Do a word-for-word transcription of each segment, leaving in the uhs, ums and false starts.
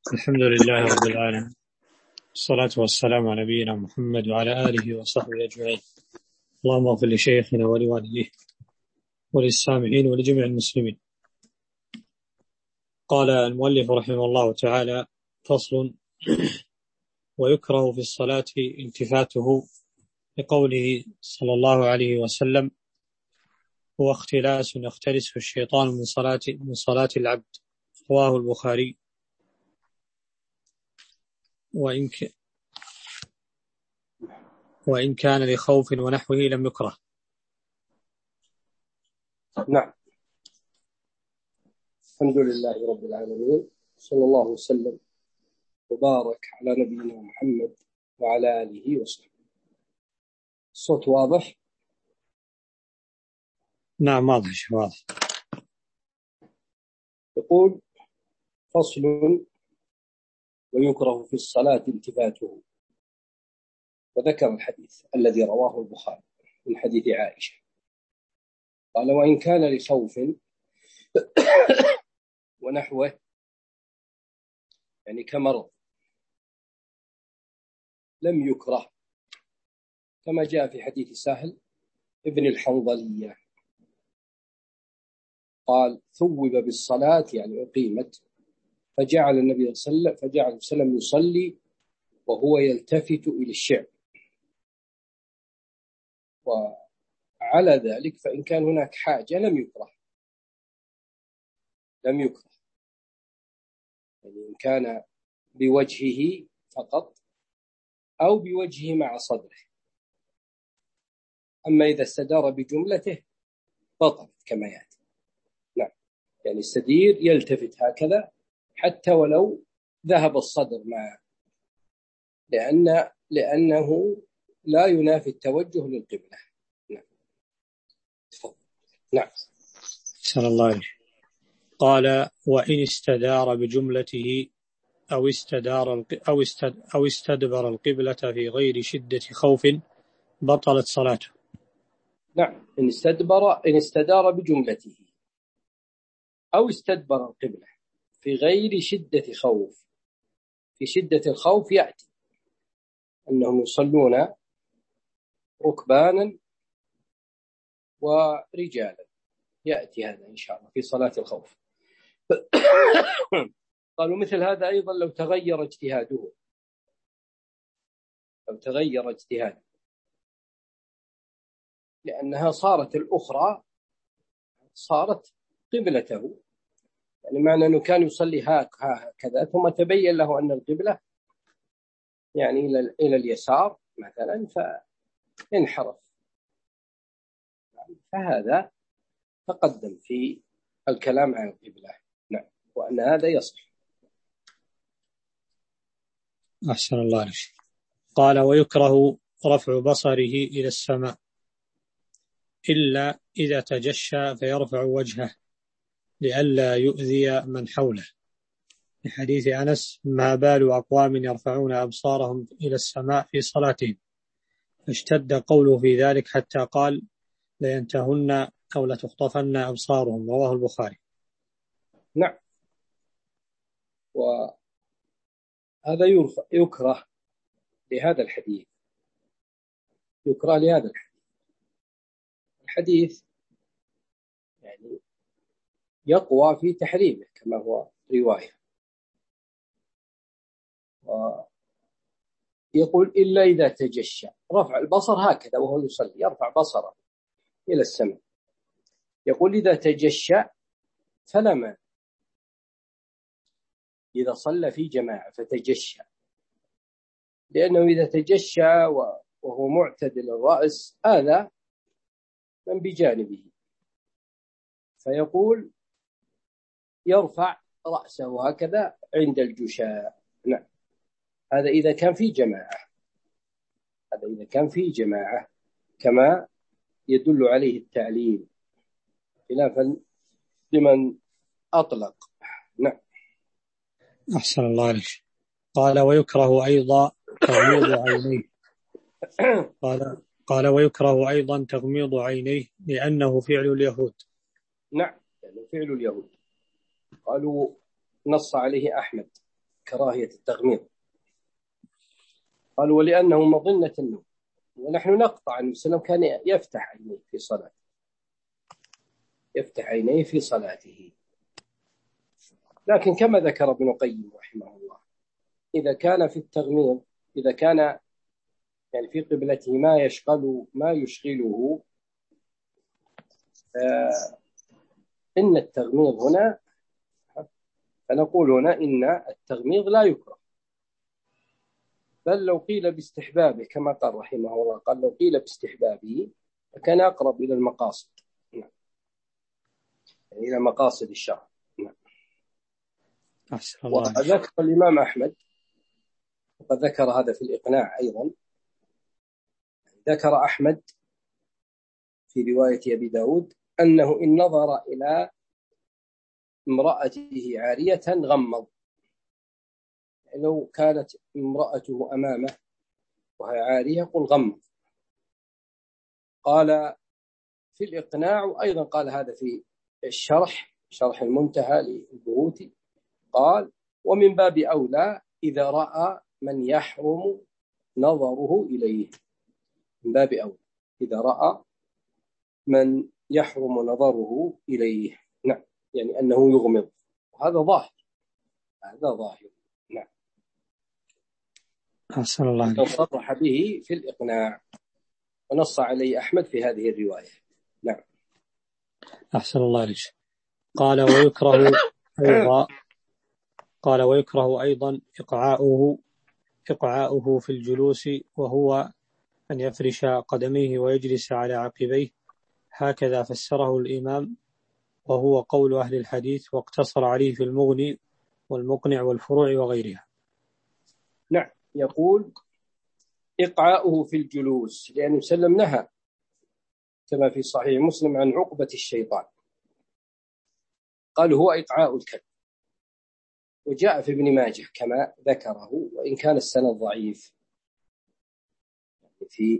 الحمد لله رب العالمين، الصلاة والسلام على نبينا محمد وعلى آله وصحبه أجمعين. اللهم اغفر لشيخنا ولوالديه وللسامعين ولجميع المسلمين. قال المؤلف رحمه الله تعالى: فصل. ويكره في الصلاة التفاته لقوله صلى الله عليه وسلم: هو اختلاس يختلسه الشيطان من صلاة من صلاة العبد. رواه البخاري. وإن ك... وإن كان لخوف ونحوه لم يكره. نعم. الحمد لله رب العالمين، صلى الله وسلم وبارك على نبينا محمد وعلى آله وصحبه. الصوت واضح؟ نعم واضح واضح. يقول: فصل. ويكره في الصلاة التفاته. وذكر الحديث الذي رواه البخاري من حديث عائشة، قال: وإن كان لخوف ونحوه، يعني كمرض، لم يكره، كما جاء في حديث سهل ابن الحنظلية قال: ثوب بالصلاة، يعني أقيمت، فجعل النبي صلى الله عليه وسلم فجعل وسلم يصلي وهو يلتفت إلى الشعب. وعلى ذلك فإن كان هناك حاجة لم يكره لم يكره يعني إن كان بوجهه فقط أو بوجهه مع صدره. أما إذا استدار بجملته بطلت كما يأتي. نعم، يعني السدير يلتفت هكذا حتى ولو ذهب الصدر معه، لأن لأنه لا ينافي التوجه للقبلة. نعم. نعم. صلى الله عليه. قال: وإن استدار بجملته أو استدار أو استد أو استدبر القبلة في غير شدة خوف بطلت صلاته. نعم، إن استدبر إن استدار بجملته أو استدبر القبلة في غير شدة خوف. في شدة الخوف يأتي أنهم يصلون ركبانا ورجالا، يأتي هذا إن شاء الله في صلاة الخوف. قالوا مثل هذا أيضا لو تغير اجتهاده لو تغير اجتهاده لأنها صارت الأخرى صارت قبلته، يعني معنى أنه كان يصلي هكذا ثم تبين له أن القبلة يعني إلى اليسار مثلا فانحرف، فهذا تقدم في الكلام عن القبلة. نعم، وأن هذا يصح. أحسن الله عليك. قال: ويكره رفع بصره إلى السماء إلا إذا تجشى فيرفع وجهه لئلا يؤذي من حوله، في حديث أنس: ما بال أقوام يرفعون أبصارهم إلى السماء في صلاتهم، فاشتد قوله في ذلك حتى قال: لينتهن أو لتخطفن أبصارهم. رواه البخاري. نعم، وهذا يكره لهذا الحديث يكره لهذا الحديث الحديث يعني يقوى في تحريمه كما هو رواية، ويقول إلا إذا تجشى. رفع البصر هكذا وهو يصلي يرفع بصره إلى السماء، يقول إذا تجشى فلا مانع. إذا صلى في جماعة فتجشى، لأنه إذا تجشى وهو معتدل الرأس هذا من بجانبه، فيقول يرفع رأسه هكذا عند الجشاء. نعم، هذا إذا كان في جماعة هذا إذا كان في جماعة كما يدل عليه التعليل، خلافا لمن أطلق. نعم. أحسن الله عليك. قال: ويكره أيضا تغميض عينيه. قال قال ويكره أيضا تغميض عينيه لأنه فعل اليهود. نعم، يعني فعل اليهود. قالوا نص عليه أحمد كراهية التغميض. قال ولأنه مظنة النوم، ونحن نقطع أن وسلم كان يفتح عينيه في صلاته، يفتح عينيه في صلاته. لكن كما ذكر ابن القيم رحمه الله، إذا كان في التغميض، إذا كان يعني في قبلته ما يشغل ما يشغله، آه إن التغميض هنا، فنقول هنا إن التغميض لا يكره، بل لو قيل باستحبابه كما قال رحمه الله، قال لو قيل باستحبابه فكان أقرب إلى المقاصد، يعني إلى مقاصد الشرع. أحسن الله. وذكر الإمام أحمد، وقد ذكر هذا في الإقناع أيضا، ذكر أحمد في رواية أبي داود أنه إن نظر إلى امرأته عارية غمض، يعني لو كانت امرأته أمامه وهي عارية قل غمض. قال في الإقناع أيضا، قال هذا في الشرح، شرح المنتهى للبهوتي، قال ومن باب أولى إذا رأى من يحرم نظره إليه، من باب أولى إذا رأى من يحرم نظره إليه، نعم، يعني أنه يغمض، وهذا ظاهر، هذا ظاهر، نعم. أحسن الله. صرح به في الإقناع، ونص عليه أحمد في هذه الرواية، نعم. أحسن الله عليك. قال ويكره أيضا قال ويكره أيضا إقعاؤه إقعاؤه في الجلوس، وهو أن يفرش قدميه ويجلس على عقبيه، هكذا فسره الإمام، وهو قول أهل الحديث، واقتصر عليه في المغني والمقنع والفروع وغيرها. نعم، يقول إقعاؤه في الجلوس، لأنه سلم نهى كما في صحيح مسلم عن عقبة الشيطان، قال هو إقعاء الكلب، وجاء في ابن ماجه كما ذكره، وإن كان السند ضعيف في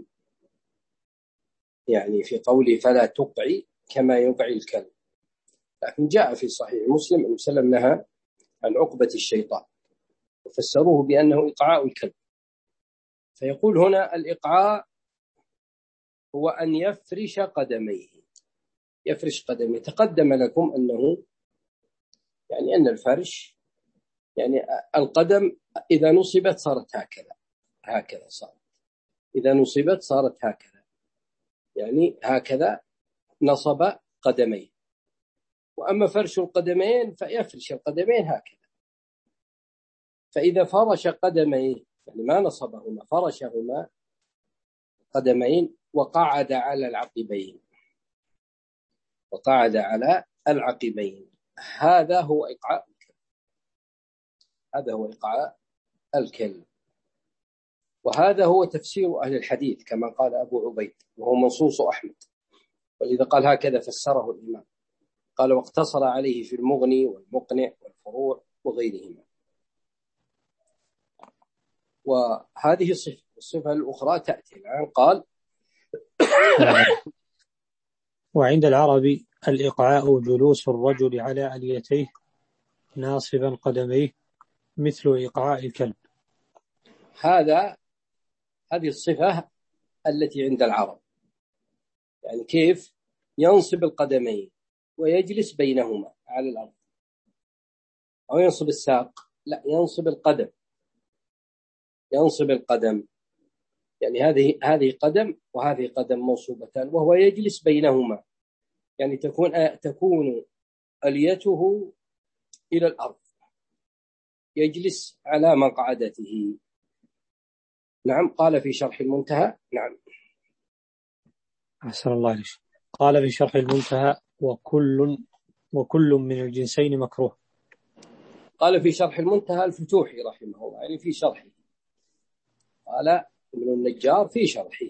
يعني في قوله فلا تقعي كما يقعي الكلب، لكن جاء في صحيح مسلم أن سلم نهى عن عقبة الشيطان، وفسروه بأنه إقعاء الكلب. فيقول هنا الإقعاء هو أن يفرش قدميه، يفرش قدميه. تقدم لكم أنه يعني أن الفرش يعني القدم إذا نصبت صارت هكذا، هكذا صارت، إذا نصبت صارت هكذا، يعني هكذا نصب قدميه. وأما فرش القدمين فيفرش القدمين هكذا، فإذا فرش قدميه يعني ما نصبهما، فرشهما قدمين وقعد على العقبين، وقعد على العقبين، هذا هو إقعاء الكلب، هذا هو إقعاء الكلب. وهذا هو تفسير أهل الحديث كما قال أبو عبيد، وهو منصوص أحمد، ولذا قال هكذا فسره الإمام، قال واقتصر عليه في المغني والمقنع والفروع وغيرهما. وهذه صفة، الصفة الأخرى تأتي الآن. قال وعند العرب الإقعاء جلوس الرجل على أليتيه ناصبا قدميه مثل إقعاء الكلب. هذا هذه الصفة التي عند العرب، يعني كيف ينصب القدمين ويجلس بينهما على الأرض، أو ينصب الساق، لا، ينصب القدم، ينصب القدم، يعني هذه هذه قدم وهذه قدم منصوبتان، وهو يجلس بينهما، يعني تكون تكون أليته إلى الأرض، يجلس على مقعدته. نعم. قال في شرح المنتهى، نعم. أحسن الله عليك. قال في شرح المنتهى وكل وكل من الجنسين مكروه. قال في شرح المنتهى الفتوحي رحمه الله، يعني في شرحه، قال ابن النجار في شرحه،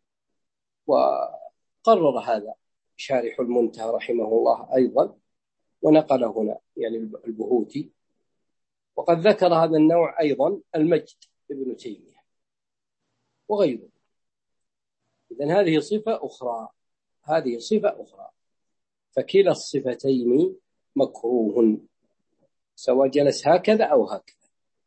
وقرر هذا شارح المنتهى رحمه الله أيضا، ونقل هنا يعني البهوتي. وقد ذكر هذا النوع أيضا المجد ابن تيمية وغيره. إذن هذه صفة أخرى، هذه صفة أخرى، فكلا الصفتين مكروه، سواء جلس هكذا أو هكذا،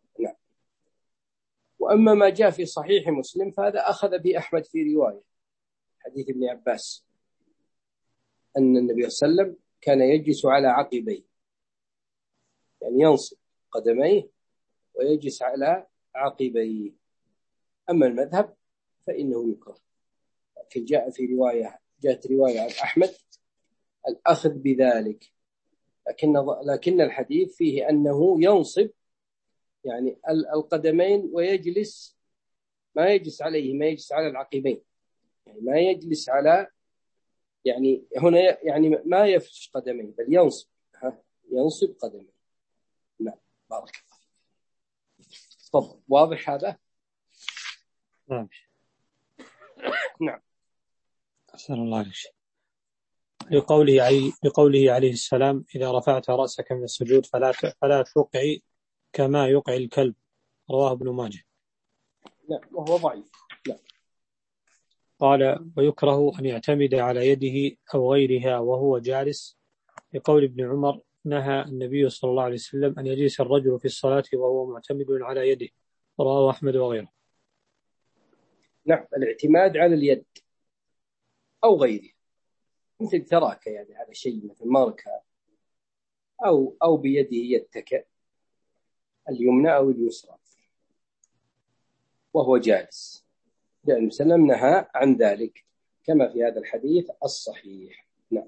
وأما ما جاء في صحيح مسلم فهذا أخذ به أحمد في رواية حديث ابن عباس أن النبي صلى الله عليه وسلم كان يجلس على عقبيه، يعني ينصب قدميه ويجلس على عقبيه. أما المذهب فإنه يكره، لكن جاء في رواية جاءت رواية عن أحمد الأخذ بذلك، لكن لكن الحديث فيه أنه ينصب يعني القدمين ويجلس، ما يجلس عليه، ما يجلس على العقبين، يعني ما يجلس على، يعني هنا يعني ما يفرش قدميه بل ينصب، ها ينصب قدميه. نعم بارك الله. تفضل. واضح هذا؟ نعم. نعم. أحسن الله عليك. لقوله عليه لقوله عليه السلام: إذا رفعت رأسك من السجود فلا فلا توقعي كما يوقع الكلب. رواه ابن ماجه. نعم وهو ضعيف. نعم. قال: ويكره أن يعتمد على يده أو غيرها وهو جالس، لقول ابن عمر: نهى النبي صلى الله عليه وسلم أن يجلس الرجل في الصلاة وهو معتمد على يده. رواه أحمد وغيره. نعم الاعتماد على اليد أو غيره، مثل تراك يعني على شيء مثل ماركة أو أو بيده يتكئ اليمنى أو اليسرى وهو جالس، لأن النبي صلى الله عليه وسلم نهى عن ذلك كما في هذا الحديث الصحيح. نعم.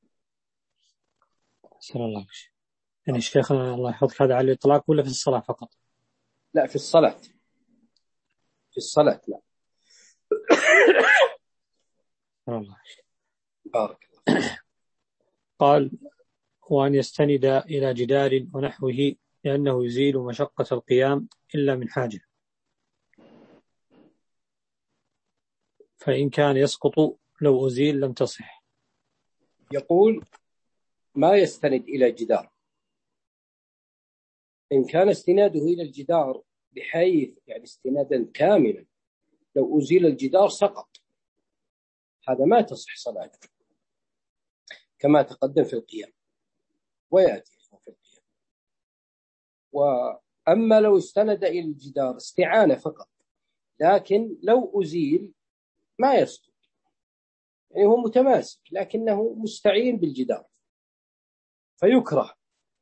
أحسن الله عليك. يعني شيخنا الله يحفظك، هذا على الإطلاق ولا في الصلاة فقط؟ لا في الصلاة، في الصلاة. لا. الله. بارك الله. قال: وأن يستند إلى جدار ونحوه لأنه يزيل مشقة القيام إلا من حاجة، فإن كان يسقط لو أزيل لم تصح. يقول ما يستند إلى جدار، إن كان استناده إلى الجدار بحيث يعني استنادا كاملا لو أزيل الجدار سقط، هذا ما تصح صلاته كما تقدم في القيام ويأتي في القيام. وأما لو استند إلى الجدار استعانة فقط، لكن لو أزيل ما يسقط، يعني هو متماسك لكنه مستعين بالجدار فيكره.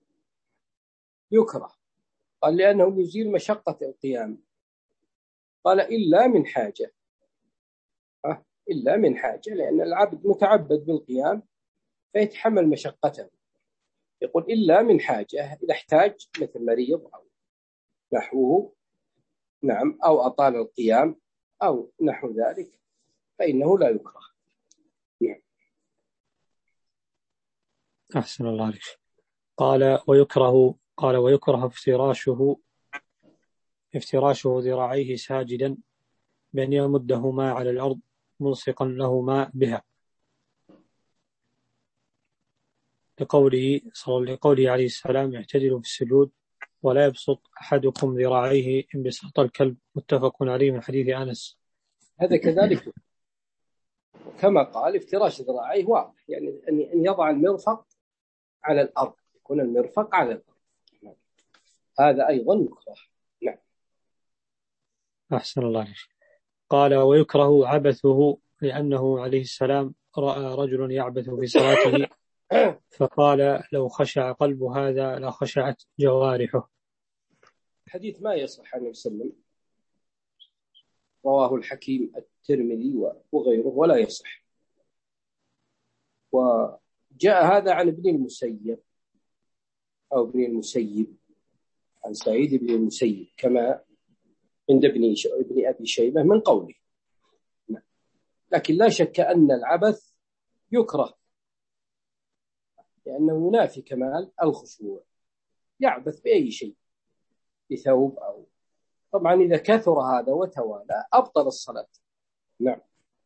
يكره قال لأنه يزيل مشقة القيام. قال إلا من حاجة، أه إلا من حاجة، لأن العبد متعبد بالقيام فيتحمل مشقته. يقول إلا من حاجة، إذا احتاج مثل مريض أو نحوه، نعم، أو أطال القيام أو نحو ذلك فإنه لا يكره. نعم. أحسن الله عليك. قال: ويكره قال ويكره افتراشه افتراشه ذراعيه ساجدا بأن يمدهما على الأرض ملصقا لهما بها، لقوله صلى لقوله عليه السلام: اعتدلوا في السجود ولا يبسط أحدكم ذراعيه انبساط الكلب. متفق عليه من حديث أنس. هذا كذلك كما قال افتراش ذراعيه واضح، يعني أن يضع المرفق على الأرض، يكون المرفق على الأرض، هذا أيضا يكره. نعم. أحسن الله عليك. قال: ويكره عبثه، لأنه عليه السلام رأى رجل يعبث في صلاته فقال: لو خشع قلب هذا لخشعت جوارحه. حديث ما يصح عن النبي صلى الله عليه وسلم، رواه الحكيم الترمذي وغيره ولا يصح. وجاء هذا عن ابن المسيب أو ابن المسيب عن سعيد بن المسيب كما عند ابن ابن أبي شيبة من قوله. لكن لا شك أن العبث يكره لأنه ينافي كمال الخشوع. يعبث بأي شيء، بثوب أو، طبعا إذا كثر هذا وتوالى أبطل الصلاة. نعم.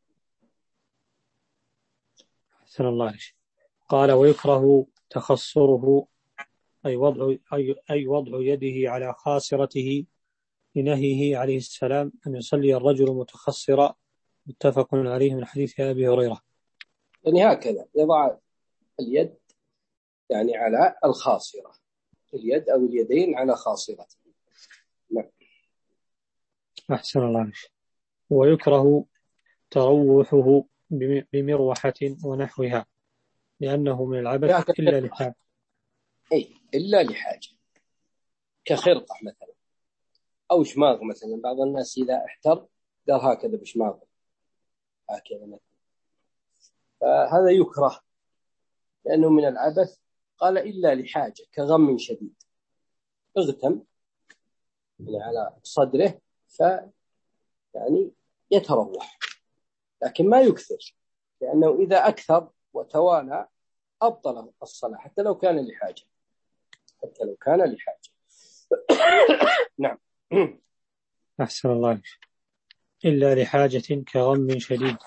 أحسن الله عليك. قال: ويكره تخصره، أي وضع أي, أي وضع يده على خاصرته، لنهيه عليه السلام أن يصلي الرجل متخصرا. متفق عليه من حديث أبي هريرة. يعني هكذا يضع اليد يعني على الخاصرة، اليد أو اليدين على خاصرته. نعم. أحسن الله عليك. ويكره تروحه بمروحة ونحوها لأنه من العبث إلا لحاجة. أي إلا لحاجة، كخرقة مثلا أو شماغ مثلا. بعض الناس إذا احتر قال هكذا بشماغ هكذا مثلا، فهذا يكره لأنه من العبث. قال إلا لحاجة كغم شديد، اغتم يعني على صدره ف يعني يتروح، لكن ما يكثر، لأنه إذا أكثر وتوالى أبطل الصلاة حتى لو كان لحاجة، حتى لو كان لحاجة. نعم. أحسن الله عليك. إلا لحاجة كغم شديد.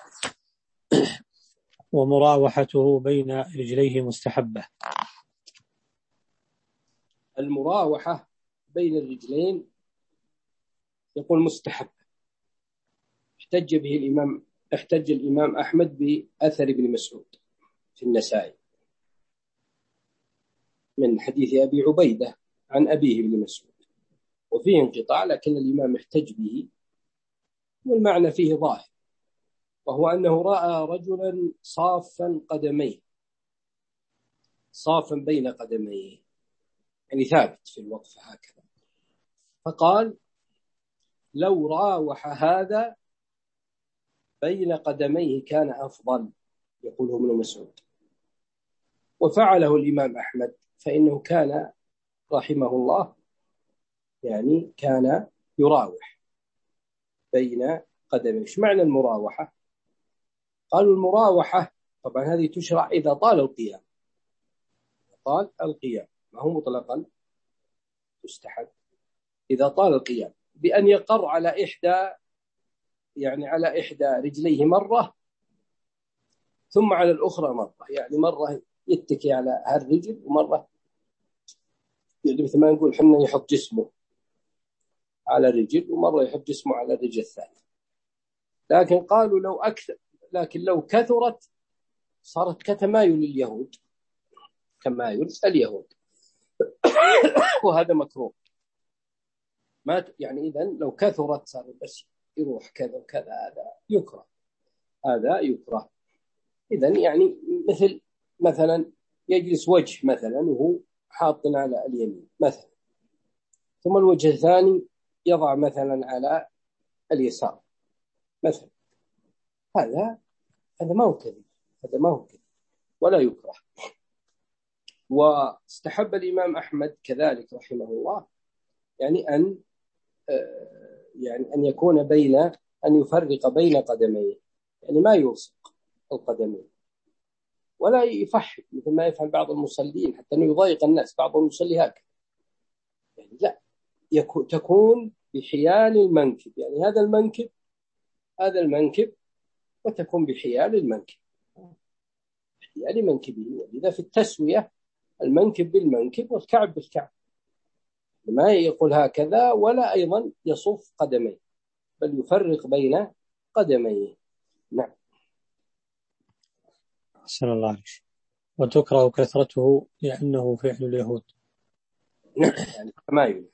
ومراوحته بين رجليه مستحبة. المراوحة بين الرجلين يقول مستحب. احتج به الإمام احتج الإمام أحمد بأثر ابن مسعود في النسائي من حديث أبي عبيدة عن أبيه ابن مسعود، وفيه انقطاع لكن الإمام احتج به، والمعنى فيه ظاهر، وهو أنه رأى رجلا صافا قدميه، صافا بين قدميه يعني ثابت في الوقف هكذا، فقال لو راوح هذا بين قدميه كان أفضل، يقوله ابن مسعود. وفعله الإمام أحمد، فإنه كان رحمه الله يعني كان يراوح بين قدميه. ايش معنى المراوحة؟ قالوا المراوحة طبعا هذه تشرع إذا طال القيام، طال القيام ما هو مطلقا تستحب، إذا طال القيام بأن يقر على إحدى يعني على إحدى رجليه مرة ثم على الأخرى مرة، يعني مرة يتكي على هالرجل ومرة يعني مثل ما نقول حنا يحط جسمه على الرجل ومرة يحط جسمه على الرجل الثانية. لكن قالوا لو أكثر، لكن لو كثرت صارت كتمايل اليهود، تمايل اليهود وهذا مكروه. ما يعني إذن لو كثرت صار بس يروح كذا وكذا، هذا يكره، هذا يكره. إذن يعني مثل مثلا يجلس وجه مثلا وهو حاط على اليمين مثلا، ثم الوجه الثاني يضع مثلا على اليسار مثلا، هذا هذا ما هو كذب، هذا ما هو كذب ولا يكره. واستحب الإمام أحمد كذلك رحمه الله يعني أن يعني أن يكون بين أن يفرق بين قدميه، يعني ما يلصق القدمين ولا يفحل مثل ما يفعل بعض المصلين حتى أنه يضايق الناس. بعضهم يصلي هكذا يعني لا، يكون تكون بحيال المنكب، يعني هذا المنكب هذا المنكب وتكون بحيال المنكب، بحيال منكبه. ولذا في التسوية المنكب بالمنكب والكعب بالكعب، ما يقول هكذا ولا أيضا يصف قدميه، بل يفرق بين قدميه. نعم. أحسن الله عليك. وتكره كثرته لأنه فعل اليهود. نعم يعني تمايل.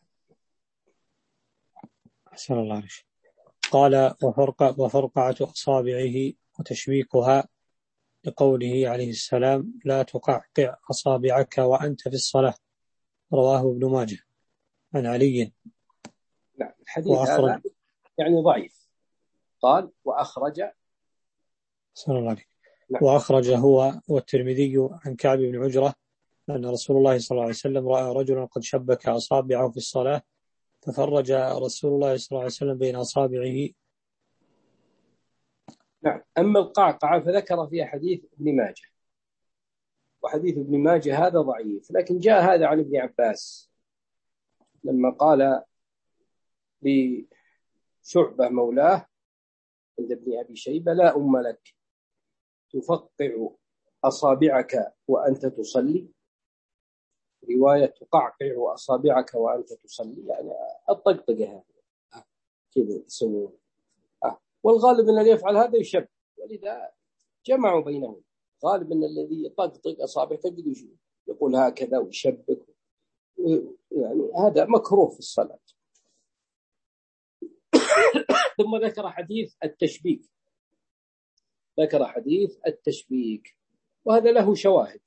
أحسن الله عليك. قال وفرق وفرقعة أصابعه وتشبيكها لقوله عليه السلام لا تقعقع أصابعك وأنت في الصلاة، رواه ابن ماجه عن علي. نعم الحديث هذا يعني ضعيف. قال وأخرج صلى الله عليه نعم. وأخرج هو والترمذي عن كعب بن عجرة أن رسول الله صلى الله عليه وسلم رأى رجلا قد شبك أصابعه في الصلاة ففرج رسول الله صلى الله عليه وسلم بين أصابعه. نعم. أما القعقعة فذكر فيها حديث ابن ماجه، وحديث ابن ماجه هذا ضعيف، لكن جاء هذا عن ابن عباس لما قال لشعبة مولاه عند ابن أبي شيبة لا أم لك تفقع أصابعك وأنت تصلي، رواية تقعقع أصابعك وأنت تصلي، يعني الطقطقة هذه كذا تسوون. آه. والغالب أن اللي يفعل هذا يشبه، ولذا جمعوا بينهم. غالب أن الذي يطقطق أصابعه تجد يقول هكذا ويشبك، يعني هذا مكروه في الصلاة. ثم ذكر حديث التشبيك، ذكر حديث التشبيك وهذا له شواهد.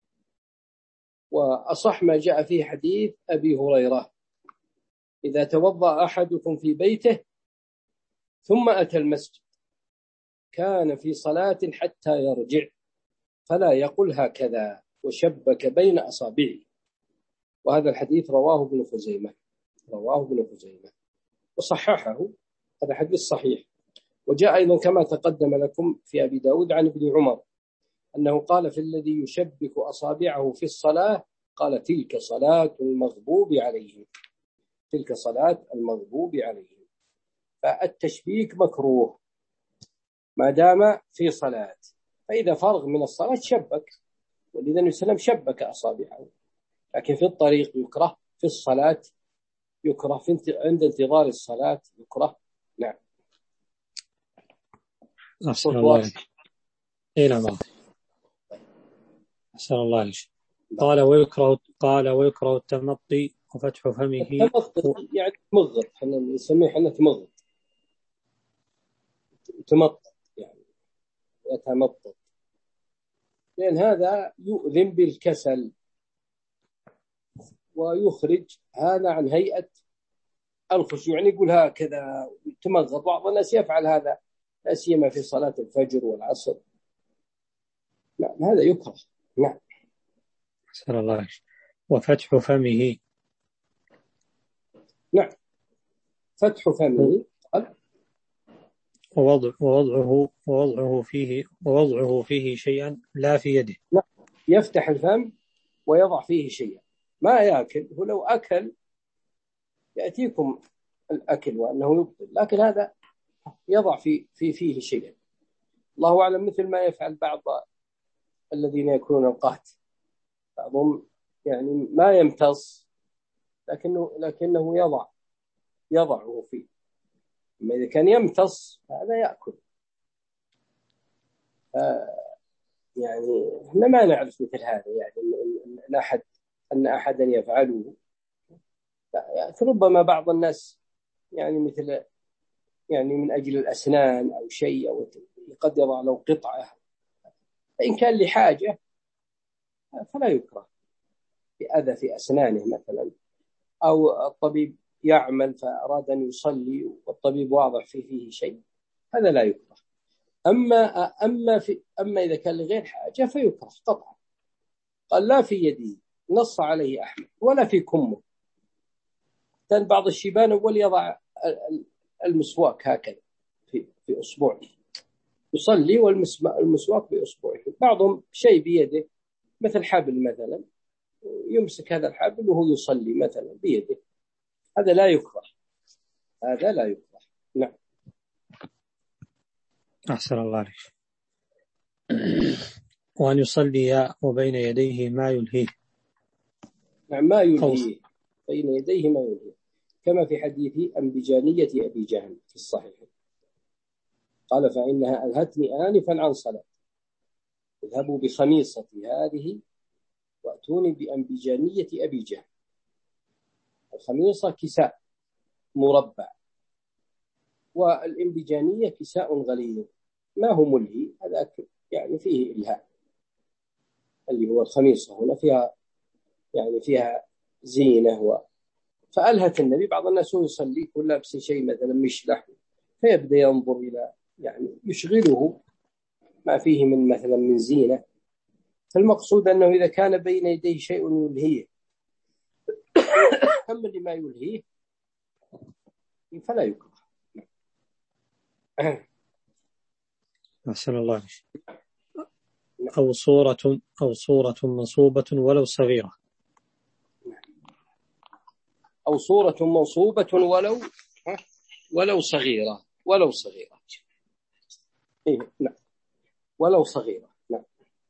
وأصح ما جاء فيه حديث أبي هريرة: إذا توضأ أحدكم في بيته ثم أتى المسجد كان في صلاة حتى يرجع فلا يقل هكذا وشبك بين أصابعه. وهذا الحديث رواه ابن خزيمة، رواه ابن خزيمة وصححه، هذا حديث صحيح. وجاء أيضا كما تقدم لكم في أبي داود عن ابن عمر أنه قال في الذي يشبك أصابعه في الصلاة قال تلك صلاة المغضوب عليهم، تلك صلاة المغضوب عليهم. فالتشبيك مكروه ما دام في صلاة، فإذا فرغ من الصلاة شبك، ولذا النبي صلى الله عليه وسلم شبك أصابعه. لكن في الطريق يكره، في الصلاة يكره، في عند انتظار الصلاة يكره. نعم. أحسن الله عليك. إيه نعم. أحسن الله عليك. قال ويكره قال ويكره التمطي وفتح فمه. التمطي يعني تمغط، احنا نسميه احنا تمغط، تمطط يعني يتمطط، لأن هذا يؤذن بالكسل ويخرج هذا عن هيئة الخشوع، يعني يقول هكذا تمغط. بعض الناس يفعل هذا لا سيما في صلاة الفجر والعصر. نعم هذا يكره. نعم. أحسن الله عليك. وفتح فمه. نعم فتح فمه ووضع ووضعه ووضعه فيه ووضعه فيه شيئا لا في يده. نعم يفتح الفم ويضع فيه شيئا، ما يأكل. هو لو أكل يأتيكم الأكل وأنه يبطل، لكن هذا يضع في في فيه شيئا. الله أعلم، مثل ما يفعل بعض الذين يكونون القات، بعضهم يعني ما يمتص لكنه لكنه يضع يضعه فيه. أما إذا كان يمتص هذا يأكل. آه يعني احنا ما نعرف مثل هذا، يعني أن أحد أن أحدا يفعله. يعني ربما بعض الناس يعني مثل يعني من أجل الأسنان أو شيء، أو قد يضع له قطعة، فإن كان لحاجة فلا يكره. في أذى في أسنانه مثلا، أو الطبيب يعمل فأراد أن يصلي والطبيب واضح فيه فيه شيء، هذا لا يكره. أما أما في أما إذا كان لغير حاجة فيكره قطعا. قال لا في يده، نص عليه أحمد، ولا في كمه. كان بعض الشيبان أول يضع المسواك هكذا في في أصبعه، يصلي والمسواك بأصبعه. بعضهم شيء بيده مثل حبل مثلا، يمسك هذا الحبل وهو يصلي مثلا بيده، هذا لا يكره، هذا لا يكره. نعم. أحسن الله عليك. وأن يصلي وبين يديه ما يلهيه. نعم ما يلهيه، بين يديه ما يلهيه، كما في حديث أنبجانية أبي جهل في الصحيح قال فإنها ألهتني آنفا عن صلاة، اذهبوا بخميصتي هذه وأتوني بأنبجانية أبي جهل. الخميصة كساء مربع، والإنبجانية كساء غليظ ما هو ملهي، هذا يعني فيه إلهاء، اللي هو الخميصة هنا فيها يعني فيها زينة و... فألهت النبي. بعض الناس يصلي كل لابس شيء مثلا مشلح، فيبدأ ينظر إلى يعني يشغله ما فيه من مثلا من زينة. فالمقصود أنه إذا كان بين يديه شيء يلهيه، أما اللي ما يلهيه فلا يكره. أحسن الله عليك. أو صورة أو صورة منصوبة ولو صغيرة. أو صورة منصوبة ولو ولو صغيرة، ولو صغيرة. إيه نعم ولو صغيرة. نعم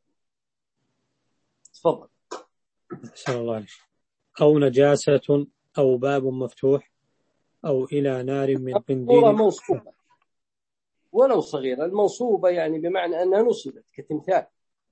تفضل. أحسن الله عليك. أو نجاسة أو باب مفتوح أو إلى نار من قنديل. صورة منصوبة ولو صغيرة، المنصوبة يعني بمعنى أنها نصبت كتمثال،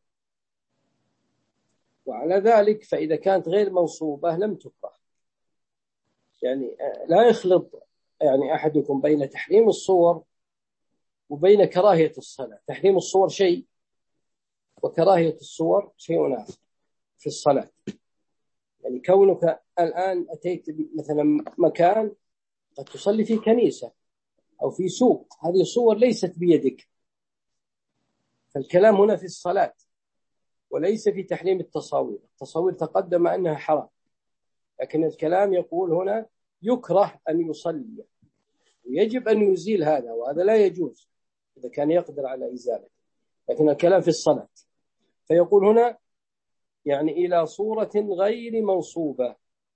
وعلى ذلك فإذا كانت غير منصوبة لم تكره. يعني لا يخلط يعني أحدكم بين تحريم الصور وبين كراهية الصلاة. تحريم الصور شيء، وكراهية الصور شيء آخر في الصلاة. يعني كونك الآن أتيت مثلا مكان قد تصلي في كنيسة أو في سوق، هذه الصور ليست بيدك، فالكلام هنا في الصلاة وليس في تحريم التصاوير. التصاوير تقدم أنها حرام، لكن الكلام يقول هنا يكره أن يصلي، ويجب أن يزيل هذا، وهذا لا يجوز إذا كان يقدر على إزالته، لكن الكلام في الصلاة. فيقول هنا يعني إلى صورة غير منصوبة،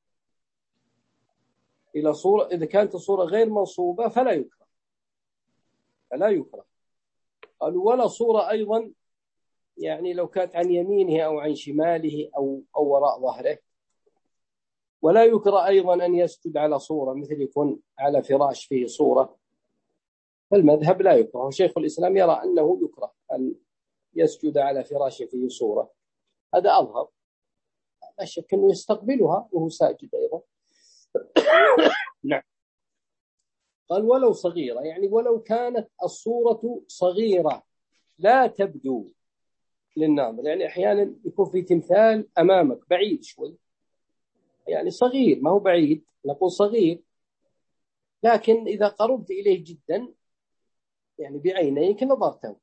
إلى صورة، إذا كانت الصورة غير منصوبة فلا يكره، فلا يكره. قالوا ولا صورة أيضا، يعني لو كانت عن يمينه أو عن شماله أو, أو وراء ظهره. ولا يكره أيضا أن يسجد على صورة، مثل يكون على فراش فيه صورة، فالمذهب لا يكره. شيخ الإسلام يرى أنه يكره أن يسجد على فراش فيه صورة، هذا أظهر، لا شك أنه يستقبلها وهو ساجد أيضا. نعم. قال ولو صغيرة، يعني ولو كانت الصورة صغيرة لا تبدو للناظر. يعني أحيانا يكون في تمثال أمامك بعيد شوي، يعني صغير ما هو بعيد، نقول صغير، لكن إذا قربت إليه جدا يعني بعينيك نظرته،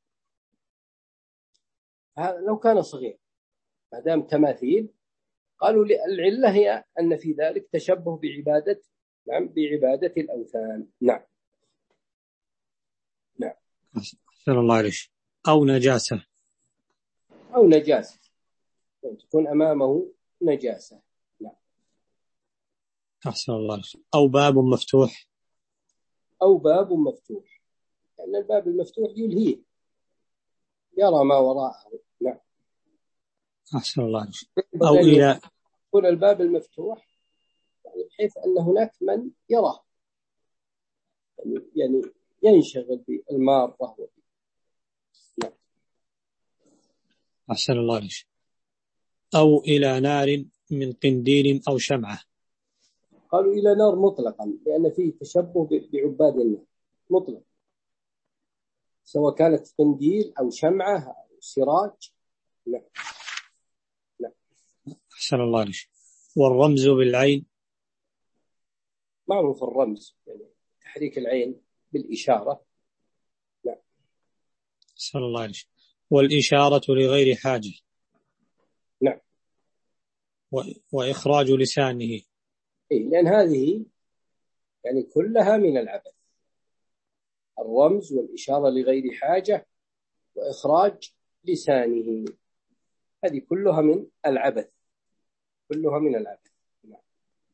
لو كان صغير ما دام تماثيل. قالوا العلة هي أن في ذلك تشبه بعبادة، نعم، بعبادة الأوثان. نعم نعم. أحسن الله عليك. أو نجاسة، أو نجاسة، يعني تكون أمامه نجاسة. نعم. أحسن الله عليك. أو باب مفتوح، أو باب مفتوح، لأن يعني الباب المفتوح يلهيه، يرى ما وراءه. نعم. أحسن الله عليك. أو إلى يكون الباب المفتوح يعني بحيث أن هناك من يراه، يعني ينشغل بالمارة. نعم. أحسن الله عليك. أو إلى نار من قنديل أو شمعة. قالوا إلى نار مطلقا، لأن فيه تشبه بعباد النار مطلق، سواء كانت قنديل أو شمعة أو سراج. نعم نعم. أحسن الله عليك. والرمز بالعين، معروف الرمز يعني تحريك العين بالإشارة. نعم. أحسن الله عليك. والإشارة لغير حاجة. نعم. وإخراج لسانه، إيه، لأن هذه يعني كلها من العبث، الرمز والإشارة لغير حاجة وإخراج لسانه، هذه كلها من العبث، كلها من العبث. نعم.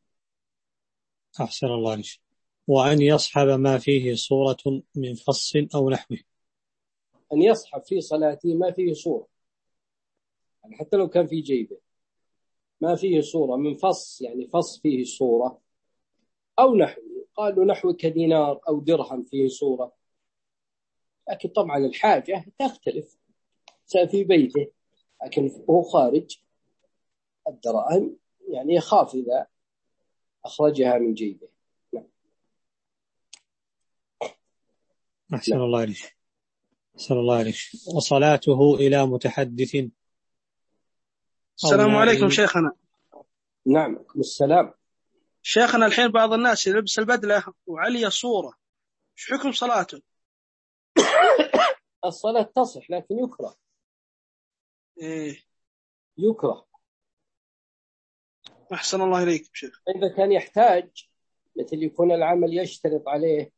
أحسن الله عليك. وأن يصحب ما فيه صورة من فص أو نحوه. أن يصحب في صلاته ما فيه صورة، يعني حتى لو كان في جيبه ما فيه صورة من فص، يعني فص فيه صورة أو نحوه. قالوا نحو كدينار أو درهم فيه صورة، لكن طبعا الحاجة تختلف، في بيته لكن هو خارج الدراهم يعني يخاف إذا أخرجها من جيبه. نعم. أحسن نعم. الله عليك. أحسن الله عليك. وصلاته إلى متحدث. السلام عليكم شيخنا. نعم السلام. شيخنا الحين بعض الناس يلبس البدلة وعليه صورة، ايش حكم صلاته؟ الصلاة تصح لكن يكره. إيه. يكره. أحسن الله إليك شيخ. إذا كان يحتاج، مثل يكون العمل يشترط عليه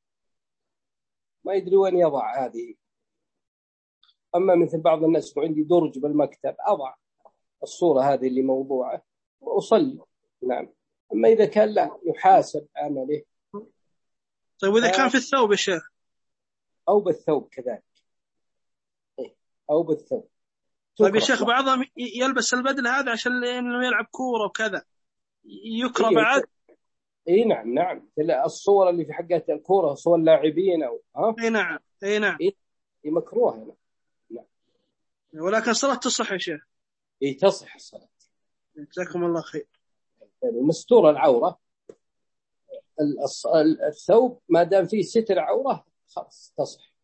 ما يدري وين يضع هذه، أما مثل بعض الناس عندي درج بالمكتب أضع الصورة هذه اللي موضوعة وأصلي. نعم. أما إذا كان لا يحاسب عمله. طيب وإذا كان في الثوب يا شيخ؟ أو بالثوب كذلك. أو بالثوب. طيب يا شيخ بعضهم يلبس البدلة هذا عشان إنه يلعب كورة وكذا، يكره إيه بعد؟ إيه نعم نعم. الصور اللي في حقات الكورة صور لاعبين أو ها. إيه نعم إيه نعم. إيه مكروه هنا. نعم. ولكن الصلاة تصح يا شيخ. إيه تصح الصلاة. جزاكم الله خير. ومستور العورة الثوب ما دام فيه ستر عورة خلاص تصح.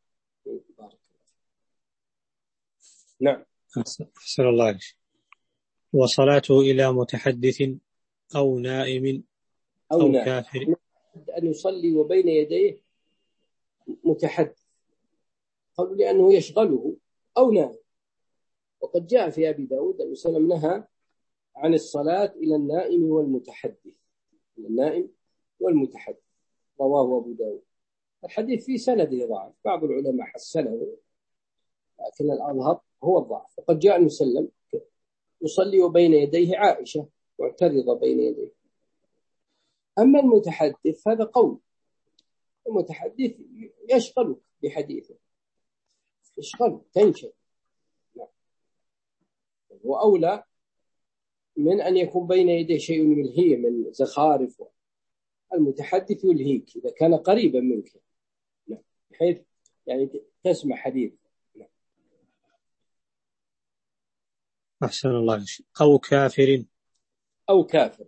نعم. أحسن الله عليك. وصلاته إلى متحدث أو نائم أو, أو كافر. أن يصلي وبين يديه متحدث، قالوا لأنه يشغله، أو نائم. وقد جاء في أبي داود أن وسلم نهى عن الصلاة إلى النائم والمتحدث، إلى النائم والمتحدث، رواه أبو داود. الحديث في سنده ضعف، بعض العلماء حسنه لكن الأظهر هو الضعف. وقد جاء أن وسلم يصلي وبين يديه عائشة معترضة بين يديه. أما المتحدث هذا قول، المتحدث يشغلك بحديثه، يشغلك تنشغل، هو أولى من أن يكون بين يديه شيء يلهيه من زخارف. المتحدث يلهيك إذا كان قريبا منك بحيث يعني تسمع حديث. أحسن الله. أو كافر. أو كافر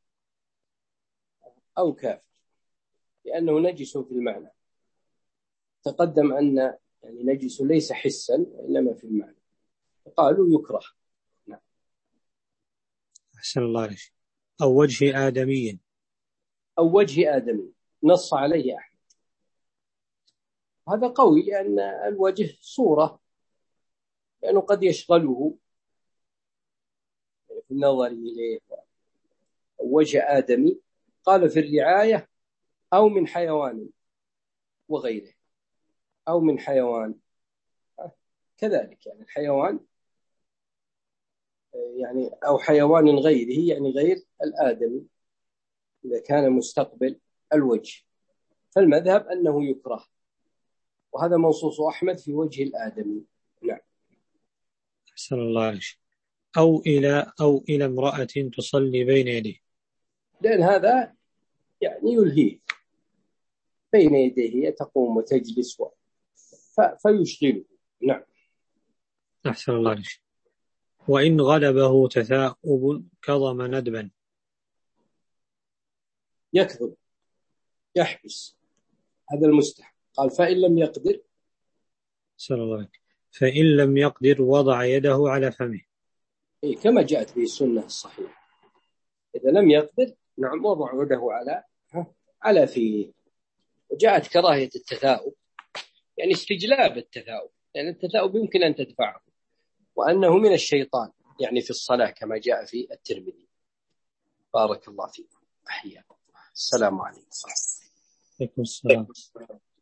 أو كافر لأنه نجس في المعنى. تقدم أن يعني نجس ليس حسا وإنما في المعنى، قالوا يكره. نعم. أحسن الله عليك. أو وجه آدمي. أو وجه آدمي نص عليه أحمد. هذا قوي لأن الوجه صورة، لأنه قد يشغله في النظر إليه. وجه آدمي قال في الرعاية أو من حيوان وغيره، أو من حيوان كذلك، يعني الحيوان يعني أو حيوان غيره، يعني غير الآدمي إذا كان مستقبل الوجه. فالمذهب أنه يكره، وهذا منصوص أحمد في وجه الآدمي. نعم. أحسن الله عليك. أو إلى أو إلى امرأة تصلي بين يديه، لأن هذا يعني يلهيه، بين يديه تقوم وتجلس فيشغله. نعم. أحسن الله عليك. وإن غلبه تثاؤب كظم ندبا. يكذب يحبس، هذا المستحب. قال فإن لم يقدر. أحسن الله عليك. فإن لم يقدر وضع يده على فمه، إيه كما جاءت به السنة الصحيحة. إذا لم يقدر نعم وضع يده على على فيه. وجاءت كراهية التثاؤب، يعني استجلاب التثاؤب، يعني التثاؤب يمكن أن تدفعه، وأنه من الشيطان يعني في الصلاة كما جاء في الترمذي. بارك الله فيكم. أحياكم. السلام عليكم. عليكم السلام.